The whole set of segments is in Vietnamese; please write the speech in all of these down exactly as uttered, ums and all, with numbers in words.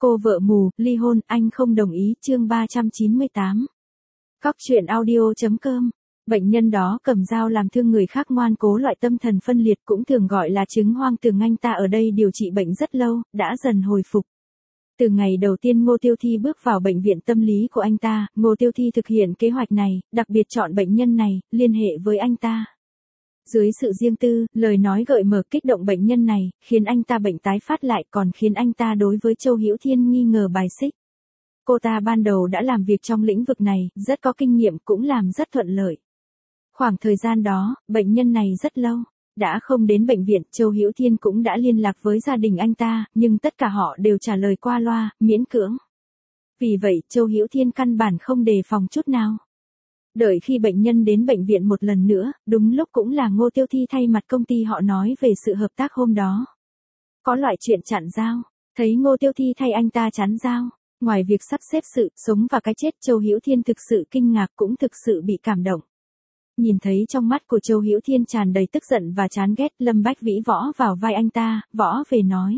Cô vợ mù, ly hôn, anh không đồng ý, chương ba trăm chín mươi tám. Cóc truyện audio.com. Bệnh nhân đó cầm dao làm thương người khác ngoan cố, loại tâm thần phân liệt cũng thường gọi là chứng hoang tưởng. Anh ta ở đây điều trị bệnh rất lâu, đã dần hồi phục. Từ ngày đầu tiên Ngô Tiêu Thi bước vào bệnh viện tâm lý của anh ta, Ngô Tiêu Thi thực hiện kế hoạch này, đặc biệt chọn bệnh nhân này, liên hệ với anh ta. Dưới sự riêng tư, lời nói gợi mở kích động bệnh nhân này, khiến anh ta bệnh tái phát lại, còn khiến anh ta đối với Châu Hữu Thiên nghi ngờ bài xích. Cô ta ban đầu đã làm việc trong lĩnh vực này, rất có kinh nghiệm, cũng làm rất thuận lợi. Khoảng thời gian đó, bệnh nhân này rất lâu đã không đến bệnh viện, Châu Hữu Thiên cũng đã liên lạc với gia đình anh ta, nhưng tất cả họ đều trả lời qua loa, miễn cưỡng. Vì vậy, Châu Hữu Thiên căn bản không đề phòng chút nào. Đợi khi bệnh nhân đến bệnh viện một lần nữa, đúng lúc cũng là Ngô Tiêu Thi thay mặt công ty họ nói về sự hợp tác hôm đó. Có loại chuyện chặn dao, thấy Ngô Tiêu Thi thay anh ta chắn dao, ngoài việc sắp xếp sự sống và cái chết, Châu Hữu Thiên thực sự kinh ngạc, cũng thực sự bị cảm động. Nhìn thấy trong mắt của Châu Hữu Thiên tràn đầy tức giận và chán ghét, Lâm Bách Vĩ võ vào vai anh ta, võ về nói.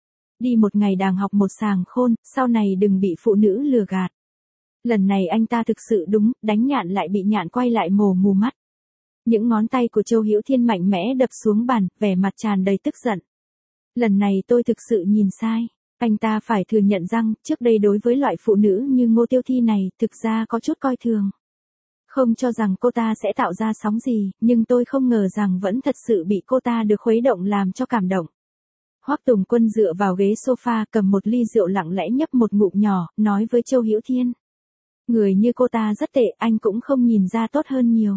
Đi một ngày đàng học một sàng khôn, sau này đừng bị phụ nữ lừa gạt. Lần này anh ta thực sự đúng, đánh nhạn lại bị nhạn quay lại mồ mù mắt. Những ngón tay của Châu Hữu Thiên mạnh mẽ đập xuống bàn, vẻ mặt tràn đầy tức giận. Lần này tôi thực sự nhìn sai. Anh ta phải thừa nhận rằng, trước đây đối với loại phụ nữ như Ngô Tiêu Thi này, thực ra có chút coi thường. Không cho rằng cô ta sẽ tạo ra sóng gì, nhưng tôi không ngờ rằng vẫn thật sự bị cô ta được khuấy động làm cho cảm động. Hoắc Tùng Quân dựa vào ghế sofa, cầm một ly rượu lặng lẽ nhấp một ngụm nhỏ, nói với Châu Hữu Thiên. Người như cô ta rất tệ, anh cũng không nhìn ra tốt hơn nhiều.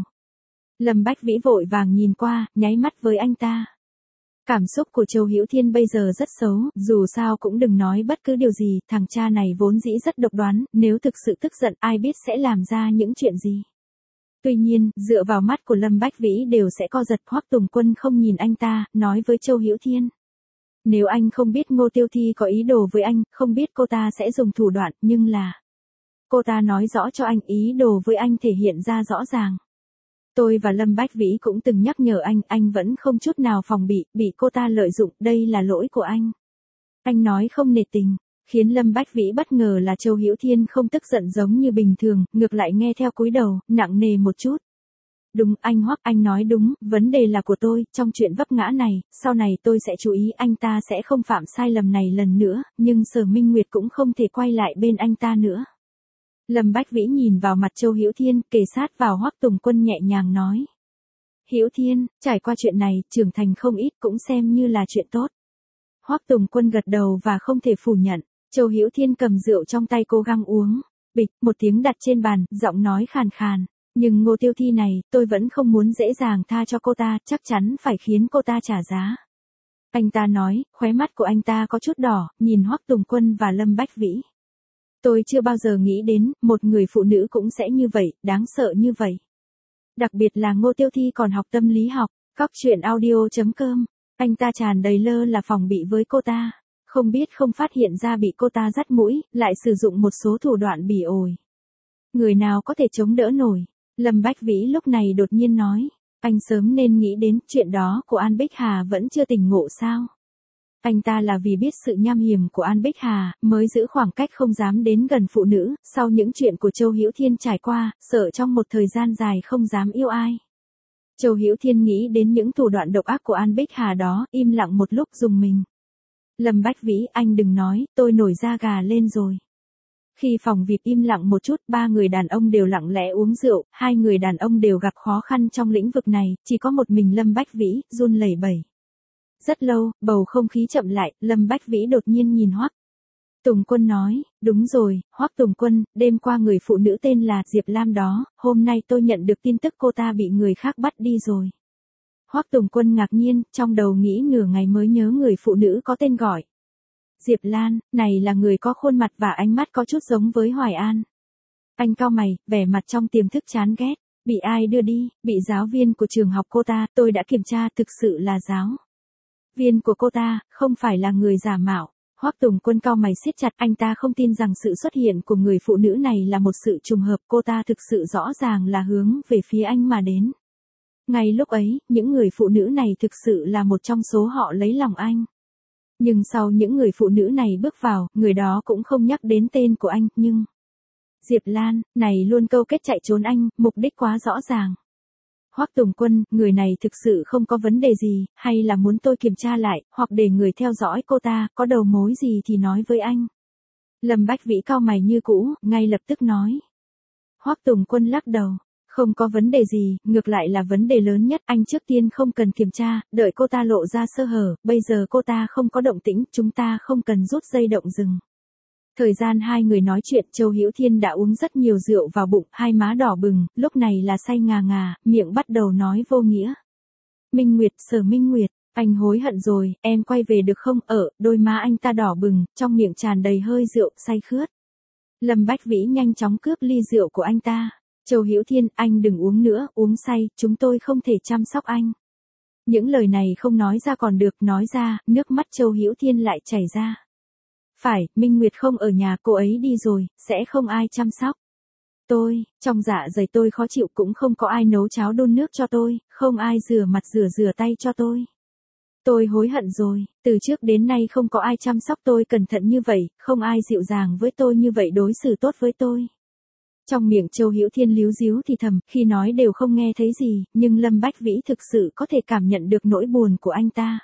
Lâm Bách Vĩ vội vàng nhìn qua, nháy mắt với anh ta. Cảm xúc của Châu Hữu Thiên bây giờ rất xấu, dù sao cũng đừng nói bất cứ điều gì, thằng cha này vốn dĩ rất độc đoán, nếu thực sự tức giận ai biết sẽ làm ra những chuyện gì. Tuy nhiên, dựa vào mắt của Lâm Bách Vĩ đều sẽ co giật. Hoắc Tùng Quân không nhìn anh ta, nói với Châu Hữu Thiên. Nếu anh không biết Ngô Tiêu Thi có ý đồ với anh, không biết cô ta sẽ dùng thủ đoạn, nhưng là... Cô ta nói rõ cho anh, ý đồ với anh thể hiện ra rõ ràng. Tôi và Lâm Bách Vĩ cũng từng nhắc nhở anh, anh vẫn không chút nào phòng bị, bị cô ta lợi dụng, đây là lỗi của anh. Anh nói không nể tình, khiến Lâm Bách Vĩ bất ngờ là Châu Hữu Thiên không tức giận giống như bình thường, ngược lại nghe theo cúi đầu, nặng nề một chút. Đúng, anh Hoắc, anh nói đúng, vấn đề là của tôi, trong chuyện vấp ngã này, sau này tôi sẽ chú ý, anh ta sẽ không phạm sai lầm này lần nữa, nhưng Sở Minh Nguyệt cũng không thể quay lại bên anh ta nữa. Lâm Bách Vĩ nhìn vào mặt Châu Hữu Thiên, kề sát vào Hoắc Tùng Quân nhẹ nhàng nói. Hữu Thiên, trải qua chuyện này, trưởng thành không ít, cũng xem như là chuyện tốt. Hoắc Tùng Quân gật đầu và không thể phủ nhận. Châu Hữu Thiên cầm rượu trong tay cố gắng uống. Bịch, một tiếng đặt trên bàn, giọng nói khàn khàn. Nhưng Ngô Tiêu Thi này, tôi vẫn không muốn dễ dàng tha cho cô ta, chắc chắn phải khiến cô ta trả giá. Anh ta nói, khóe mắt của anh ta có chút đỏ, nhìn Hoắc Tùng Quân và Lâm Bách Vĩ. Tôi chưa bao giờ nghĩ đến, một người phụ nữ cũng sẽ như vậy, đáng sợ như vậy. Đặc biệt là Ngô Tiêu Thi còn học tâm lý học. Cóc truyện audio.com. Anh ta tràn đầy lơ là phòng bị với cô ta. Không biết không phát hiện ra bị cô ta dắt mũi, lại sử dụng một số thủ đoạn bỉ ổi. Người nào có thể chống đỡ nổi. Lâm Bách Vĩ lúc này đột nhiên nói. Anh sớm nên nghĩ đến chuyện đó của An Bích Hà vẫn chưa tỉnh ngộ sao. Anh ta là vì biết sự nham hiểm của An Bích Hà, mới giữ khoảng cách không dám đến gần phụ nữ, sau những chuyện của Châu Hữu Thiên trải qua, sợ trong một thời gian dài không dám yêu ai. Châu Hữu Thiên nghĩ đến những thủ đoạn độc ác của An Bích Hà đó, im lặng một lúc rùng mình. Lâm Bách Vĩ, anh đừng nói, tôi nổi da gà lên rồi. Khi phòng vê i pê im lặng một chút, ba người đàn ông đều lặng lẽ uống rượu, hai người đàn ông đều gặp khó khăn trong lĩnh vực này, chỉ có một mình Lâm Bách Vĩ, run lẩy bẩy. Rất lâu, bầu không khí chậm lại, Lâm Bách Vĩ đột nhiên nhìn Hoắc Tùng Quân nói, đúng rồi, Hoắc Tùng Quân, đêm qua người phụ nữ tên là Diệp Lam đó, hôm nay tôi nhận được tin tức cô ta bị người khác bắt đi rồi. Hoắc Tùng Quân ngạc nhiên, trong đầu nghĩ nửa ngày mới nhớ người phụ nữ có tên gọi. Diệp Lan, này là người có khuôn mặt và ánh mắt có chút giống với Hoài An. Anh cau mày, vẻ mặt trong tiềm thức chán ghét, bị ai đưa đi, bị giáo viên của trường học cô ta, tôi đã kiểm tra, thực sự là giáo viên của cô ta, không phải là người giả mạo. Hoắc Tùng Quân cau mày siết chặt, anh ta không tin rằng sự xuất hiện của người phụ nữ này là một sự trùng hợp, cô ta thực sự rõ ràng là hướng về phía anh mà đến. Ngay lúc ấy, những người phụ nữ này thực sự là một trong số họ lấy lòng anh. Nhưng sau những người phụ nữ này bước vào, người đó cũng không nhắc đến tên của anh, nhưng... Diệp Lan, này luôn câu kết chạy trốn anh, mục đích quá rõ ràng. Hoắc Tùng Quân, người này thực sự không có vấn đề gì, hay là muốn tôi kiểm tra lại, hoặc để người theo dõi cô ta, có đầu mối gì thì nói với anh. Lâm Bách Vĩ cau mày như cũ, ngay lập tức nói. Hoắc Tùng Quân lắc đầu. Không có vấn đề gì, ngược lại là vấn đề lớn nhất, anh trước tiên không cần kiểm tra, đợi cô ta lộ ra sơ hở, bây giờ cô ta không có động tĩnh, chúng ta không cần rút dây động rừng. Thời gian hai người nói chuyện, Châu Hữu Thiên đã uống rất nhiều rượu vào bụng, hai má đỏ bừng, lúc này là say ngà ngà, miệng bắt đầu nói vô nghĩa. Minh Nguyệt, Sở Minh Nguyệt, anh hối hận rồi, em quay về được không? Ở, đôi má anh ta đỏ bừng, trong miệng tràn đầy hơi rượu, say khướt. Lâm Bách Vĩ nhanh chóng cướp ly rượu của anh ta. Châu Hữu Thiên, anh đừng uống nữa, uống say, chúng tôi không thể chăm sóc anh. Những lời này không nói ra còn được, nói ra, nước mắt Châu Hữu Thiên lại chảy ra. Phải, Minh Nguyệt không ở nhà, cô ấy đi rồi, sẽ không ai chăm sóc. Tôi, trong dạ dày tôi khó chịu, cũng không có ai nấu cháo đun nước cho tôi, không ai rửa mặt rửa rửa tay cho tôi. Tôi hối hận rồi, từ trước đến nay không có ai chăm sóc tôi cẩn thận như vậy, không ai dịu dàng với tôi như vậy, đối xử tốt với tôi. Trong miệng Châu Hữu Thiên líu díu thì thầm, khi nói đều không nghe thấy gì, nhưng Lâm Bách Vĩ thực sự có thể cảm nhận được nỗi buồn của anh ta.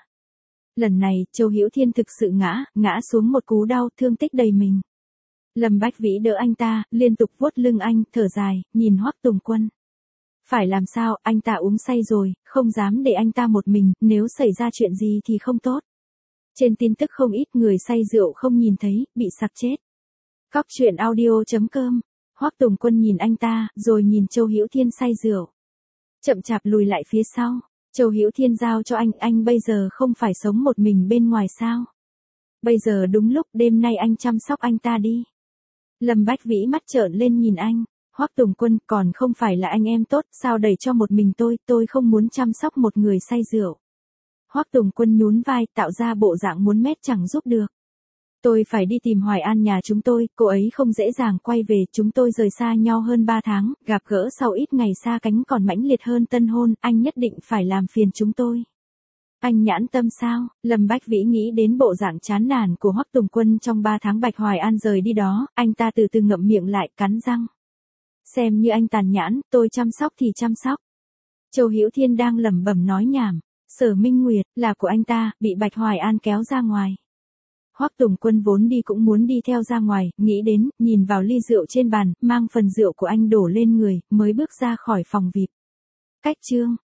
Lần này, Châu Hữu Thiên thực sự ngã, ngã xuống một cú đau, thương tích đầy mình. Lâm Bách Vĩ đỡ anh ta, liên tục vuốt lưng anh, thở dài, nhìn Hoắc Tùng Quân. Phải làm sao, anh ta uống say rồi, không dám để anh ta một mình, nếu xảy ra chuyện gì thì không tốt. Trên tin tức không ít người say rượu không nhìn thấy, bị sặc chết. Cóc truyện audio chấm com. Hoắc Tùng Quân nhìn anh ta, rồi nhìn Châu Hữu Thiên say rượu. Chậm chạp lùi lại phía sau. Châu Hữu Thiên giao cho anh, anh bây giờ không phải sống một mình bên ngoài sao? Bây giờ đúng lúc, đêm nay anh chăm sóc anh ta đi. Lâm Bách Vĩ mắt trợn lên nhìn anh. Hoắc Tùng Quân, còn không phải là anh em tốt, sao đẩy cho một mình tôi, tôi không muốn chăm sóc một người say rượu. Hoắc Tùng Quân nhún vai, tạo ra bộ dạng muốn mét chẳng giúp được. Tôi phải đi tìm Hoài An nhà chúng tôi, cô ấy không dễ dàng quay về, chúng tôi rời xa nhau hơn ba tháng, gặp gỡ sau ít ngày xa cánh còn mãnh liệt hơn tân hôn, anh nhất định phải làm phiền chúng tôi. Anh nhãn tâm sao? Lâm Bách Vĩ nghĩ đến bộ dạng chán nản của Hoắc Tùng Quân trong ba tháng Bạch Hoài An rời đi đó, anh ta từ từ ngậm miệng lại, cắn răng. Xem như anh tàn nhãn, tôi chăm sóc thì chăm sóc. Châu Hữu Thiên đang lẩm bẩm nói nhảm, Sở Minh Nguyệt, là của anh ta, bị Bạch Hoài An kéo ra ngoài. Hoắc Tùng Quân vốn đi cũng muốn đi theo ra ngoài, nghĩ đến, nhìn vào ly rượu trên bàn, mang phần rượu của anh đổ lên người, mới bước ra khỏi phòng vê i pê. Cách chương